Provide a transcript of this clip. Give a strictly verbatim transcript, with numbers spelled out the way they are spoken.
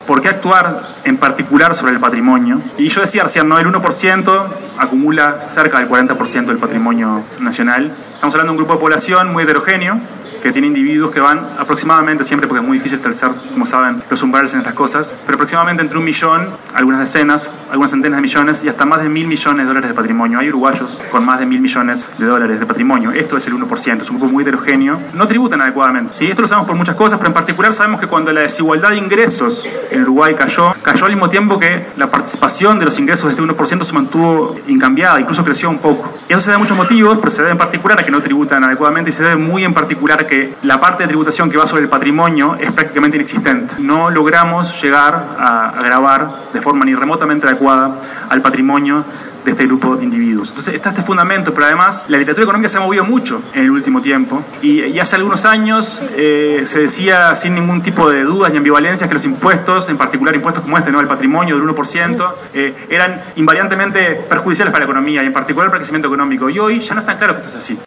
por qué actuar en particular sobre el patrimonio. Y yo decía recién, ¿no? El uno por ciento acumula cerca del cuarenta por ciento del patrimonio nacional. Estamos hablando de un grupo de población muy heterogéneo, que tiene individuos que van aproximadamente, siempre porque es muy difícil establecer, como saben, los umbrales en estas cosas, pero aproximadamente entre un millón, algunas decenas, algunas centenas de millones y hasta más de mil millones de dólares de patrimonio. Hay uruguayos con más de mil millones de dólares de patrimonio. Esto es el uno por ciento, es un grupo muy heterogéneo. No tributan adecuadamente, ¿sí? Esto lo sabemos por muchas cosas, pero en particular sabemos que cuando la desigualdad de ingresos en Uruguay cayó, cayó al mismo tiempo que la participación de los ingresos de este uno por ciento se mantuvo incambiada, incluso creció un poco. Eso se debe a muchos motivos, pero se debe en particular a que no tributan adecuadamente y se debe muy en particular a que la parte de tributación que va sobre el patrimonio es prácticamente inexistente. No logramos llegar a, a gravar de forma ni remotamente adecuada al patrimonio de este grupo de individuos. Entonces está este fundamento, pero además la literatura económica se ha movido mucho en el último tiempo y, y hace algunos años eh, se decía sin ningún tipo de dudas ni ambivalencias que los impuestos, en particular impuestos como este, ¿no? El patrimonio del uno por ciento, eh, eran invariantemente perjudiciales para la economía y en particular para el crecimiento económico. Y hoy ya no es tan claro que esto es así.